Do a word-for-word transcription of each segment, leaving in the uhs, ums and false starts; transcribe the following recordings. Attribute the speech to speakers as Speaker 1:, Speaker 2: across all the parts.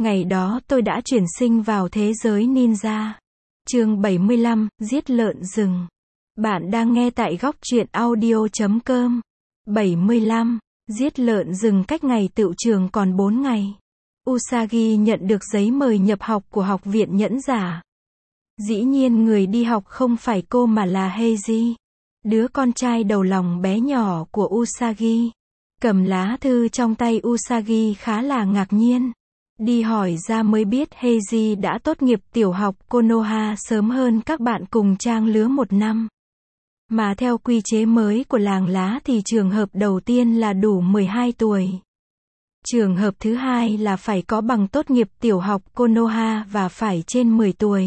Speaker 1: Ngày đó tôi đã chuyển sinh vào thế giới ninja. Chương bảy mươi lăm, giết lợn rừng. Bạn đang nghe tại góc truyện audio chấm com. bảy mươi lăm, giết lợn rừng cách ngày tựu trường còn bốn ngày. Usagi nhận được giấy mời nhập học của học viện nhẫn giả. Dĩ nhiên người đi học không phải cô mà là Heiji, đứa con trai đầu lòng bé nhỏ của Usagi. Cầm lá thư trong tay, Usagi khá là ngạc nhiên. Đi hỏi ra mới biết Heiji đã tốt nghiệp tiểu học Konoha sớm hơn các bạn cùng trang lứa một năm. Mà theo quy chế mới của làng lá thì trường hợp đầu tiên là đủ mười hai tuổi. Trường hợp thứ hai là phải có bằng tốt nghiệp tiểu học Konoha và phải trên mười tuổi.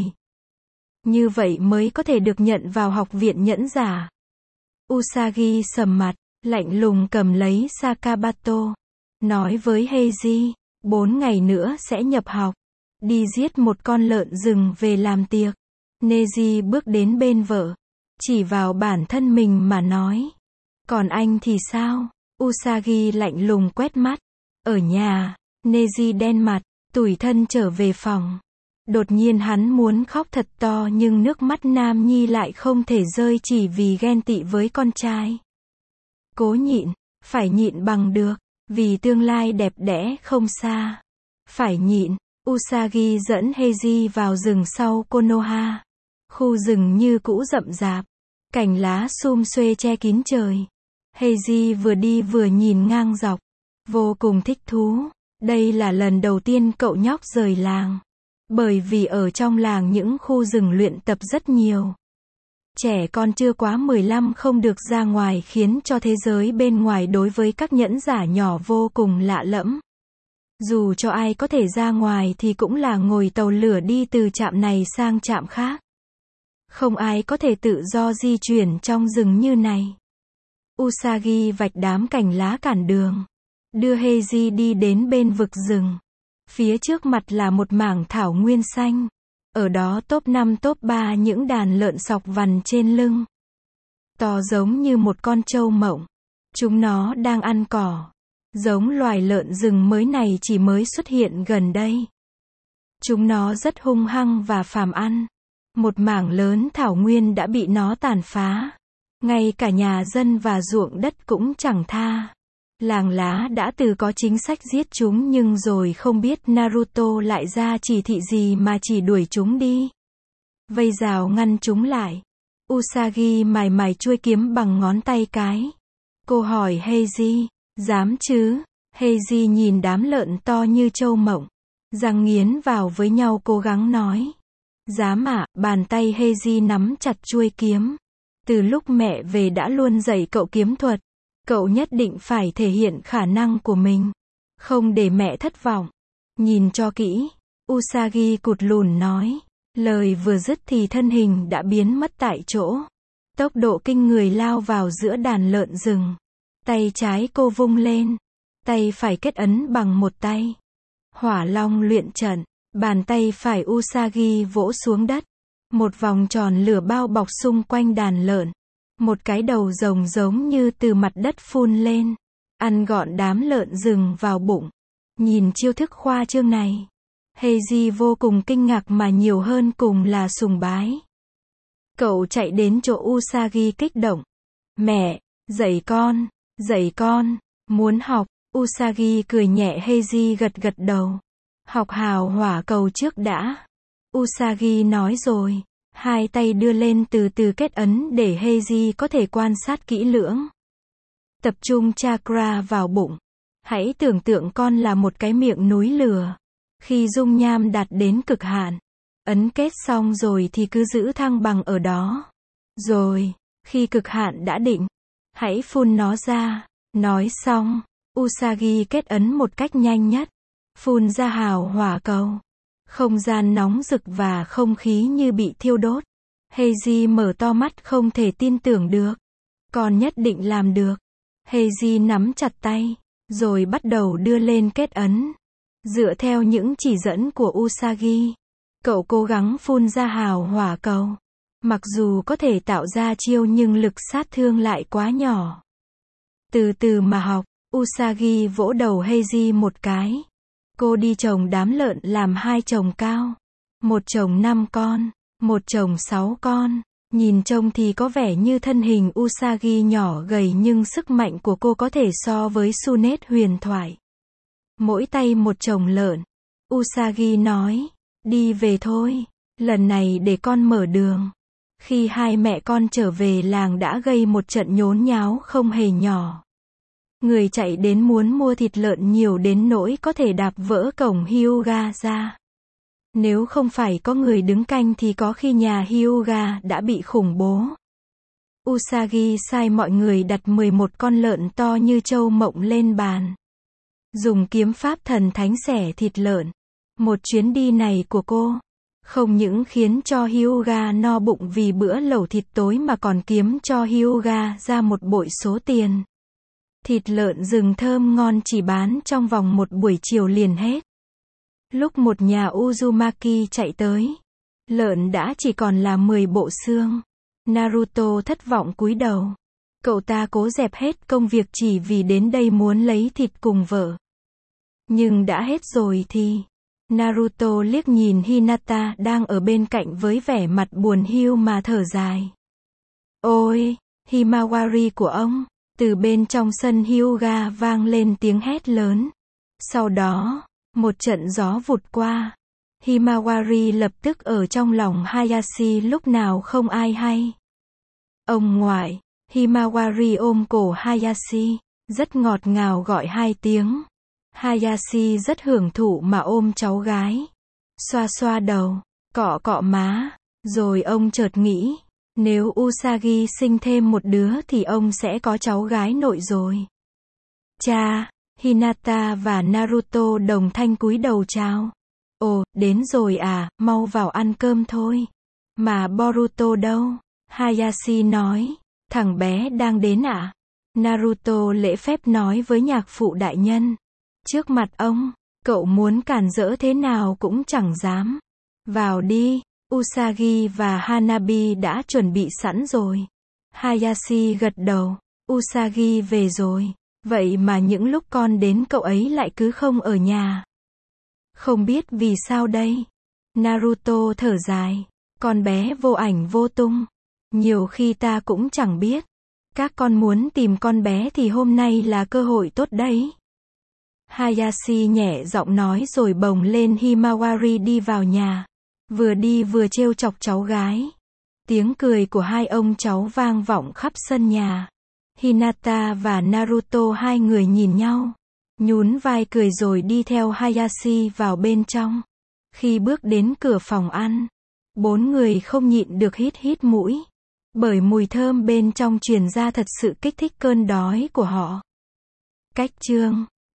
Speaker 1: Như vậy mới có thể được nhận vào học viện nhẫn giả. Usagi sầm mặt, lạnh lùng cầm lấy Sakabato. Nói với Heiji, bốn ngày nữa sẽ nhập học. Đi giết một con lợn rừng về làm tiệc. Neji bước đến bên vợ. Chỉ vào bản thân mình mà nói. Còn anh thì sao? Usagi lạnh lùng quét mắt. Ở nhà, Neji đen mặt, tủi thân trở về phòng. Đột nhiên hắn muốn khóc thật to nhưng nước mắt nam nhi lại không thể rơi chỉ vì ghen tị với con trai. Cố nhịn, phải nhịn bằng được, vì tương lai đẹp đẽ không xa. Phải nhịn, Usagi dẫn Heiji vào rừng sau Konoha. Khu rừng như cũ rậm rạp, cành lá sum xuê che kín trời. Heiji vừa đi vừa nhìn ngang dọc, vô cùng thích thú. Đây là lần đầu tiên cậu nhóc rời làng. Bởi vì ở trong làng những khu rừng luyện tập rất nhiều. Trẻ con chưa quá mười lăm không được ra ngoài khiến cho thế giới bên ngoài đối với các nhẫn giả nhỏ vô cùng lạ lẫm. Dù cho ai có thể ra ngoài thì cũng là ngồi tàu lửa đi từ trạm này sang trạm khác. Không ai có thể tự do di chuyển trong rừng như này. Usagi vạch đám cành lá cản đường. Đưa Heiji đi đến bên vực rừng. Phía trước mặt là một mảng thảo nguyên xanh. Ở đó top năm top ba những đàn lợn sọc vằn trên lưng. To giống như một con trâu mộng. Chúng nó đang ăn cỏ. Giống loài lợn rừng mới này chỉ mới xuất hiện gần đây. Chúng nó rất hung hăng và phàm ăn. Một mảng lớn thảo nguyên đã bị nó tàn phá. Ngay cả nhà dân và ruộng đất cũng chẳng tha. Làng lá đã từ có chính sách giết chúng nhưng rồi không biết Naruto lại ra chỉ thị gì mà chỉ đuổi chúng đi. Vây rào ngăn chúng lại. Usagi mài mài chuôi kiếm bằng ngón tay cái. Cô hỏi Heiji, dám chứ? Heiji nhìn đám lợn to như trâu mộng. Răng nghiến vào với nhau cố gắng nói. Dám ạ, bàn tay Heiji nắm chặt chuôi kiếm. Từ lúc mẹ về đã luôn dạy cậu kiếm thuật. Cậu nhất định phải thể hiện khả năng của mình. Không để mẹ thất vọng. Nhìn cho kỹ. Usagi cụt lùn nói. Lời vừa dứt thì thân hình đã biến mất tại chỗ. Tốc độ kinh người lao vào giữa đàn lợn rừng. Tay trái cô vung lên. Tay phải kết ấn bằng một tay. Hỏa long luyện trận. Bàn tay phải Usagi vỗ xuống đất. Một vòng tròn lửa bao bọc xung quanh đàn lợn. Một cái đầu rồng giống như từ mặt đất phun lên. Ăn gọn đám lợn rừng vào bụng. Nhìn chiêu thức khoa trương này. Heiji vô cùng kinh ngạc mà nhiều hơn cùng là sùng bái. Cậu chạy đến chỗ Usagi kích động. Mẹ, dạy con, dạy con, muốn học. Usagi cười nhẹ. Heiji gật gật đầu. Học hào hỏa cầu trước đã. Usagi nói rồi. Hai tay đưa lên từ từ kết ấn để Heiji có thể quan sát kỹ lưỡng. Tập trung chakra vào bụng. Hãy tưởng tượng con là một cái miệng núi lửa. Khi dung nham đạt đến cực hạn, ấn kết xong rồi thì cứ giữ thăng bằng ở đó. Rồi, khi cực hạn đã định, hãy phun nó ra. Nói xong, Usagi kết ấn một cách nhanh nhất. Phun ra hào hỏa cầu. Không gian nóng rực và không khí như bị thiêu đốt. Heiji mở to mắt không thể tin tưởng được. Con nhất định làm được. Heiji nắm chặt tay, rồi bắt đầu đưa lên kết ấn. Dựa theo những chỉ dẫn của Usagi, cậu cố gắng phun ra hào hỏa cầu. Mặc dù có thể tạo ra chiêu nhưng lực sát thương lại quá nhỏ. Từ từ mà học, Usagi vỗ đầu Heiji một cái. Cô đi trồng đám lợn làm hai chồng cao. Một chồng năm con, một chồng sáu con. Nhìn trông thì có vẻ như thân hình Usagi nhỏ gầy nhưng sức mạnh của cô có thể so với Tsunade huyền thoại. Mỗi tay một chồng lợn. Usagi nói, đi về thôi, lần này để con mở đường. Khi hai mẹ con trở về làng đã gây một trận nhốn nháo không hề nhỏ. Người chạy đến muốn mua thịt lợn nhiều đến nỗi có thể đạp vỡ cổng Hyuga ra. Nếu không phải có người đứng canh thì có khi nhà Hyuga đã bị khủng bố. Usagi sai mọi người đặt mười một con lợn to như trâu mộng lên bàn. Dùng kiếm pháp thần thánh xẻ thịt lợn. Một chuyến đi này của cô không những khiến cho Hyuga no bụng vì bữa lẩu thịt tối mà còn kiếm cho Hyuga ra một bội số tiền. Thịt lợn rừng thơm ngon chỉ bán trong vòng một buổi chiều liền hết. Lúc một nhà Uzumaki chạy tới, lợn đã chỉ còn là mười bộ xương. Naruto thất vọng cúi đầu. Cậu ta cố dẹp hết công việc chỉ vì đến đây muốn lấy thịt cùng vợ. Nhưng đã hết rồi thì... Naruto liếc nhìn Hinata đang ở bên cạnh với vẻ mặt buồn hiu mà thở dài. Ôi, Himawari của ông. Từ bên trong sân Hyuga vang lên tiếng hét lớn. Sau đó, một trận gió vụt qua. Himawari lập tức ở trong lòng Hayashi lúc nào không ai hay. Ông ngoại, Himawari ôm cổ Hayashi, rất ngọt ngào gọi hai tiếng. Hayashi rất hưởng thụ mà ôm cháu gái. Xoa xoa đầu, cọ cọ má, rồi ông chợt nghĩ, nếu Usagi sinh thêm một đứa thì ông sẽ có cháu gái nội rồi. Cha, Hinata và Naruto đồng thanh cúi đầu chào. Ồ, đến rồi à, mau vào ăn cơm thôi. Mà Boruto đâu? Hayashi nói, thằng bé đang đến ạ. À? Naruto lễ phép nói với nhạc phụ đại nhân. Trước mặt ông, cậu muốn cản rỡ thế nào cũng chẳng dám. Vào đi, Usagi và Hanabi đã chuẩn bị sẵn rồi. Hayashi gật đầu, Usagi về rồi, vậy mà những lúc con đến cậu ấy lại cứ không ở nhà. Không biết vì sao đây. Naruto thở dài, con bé vô ảnh vô tung. Nhiều khi ta cũng chẳng biết. Các con muốn tìm con bé thì hôm nay là cơ hội tốt đấy. Hayashi nhẹ giọng nói rồi bồng lên Himawari đi vào nhà. Vừa đi vừa trêu chọc cháu gái. Tiếng cười của hai ông cháu vang vọng khắp sân nhà. Hinata và Naruto hai người nhìn nhau. Nhún vai cười rồi đi theo Hayashi vào bên trong. Khi bước đến cửa phòng ăn, bốn người không nhịn được hít hít mũi. Bởi mùi thơm bên trong truyền ra thật sự kích thích cơn đói của họ. Cách chương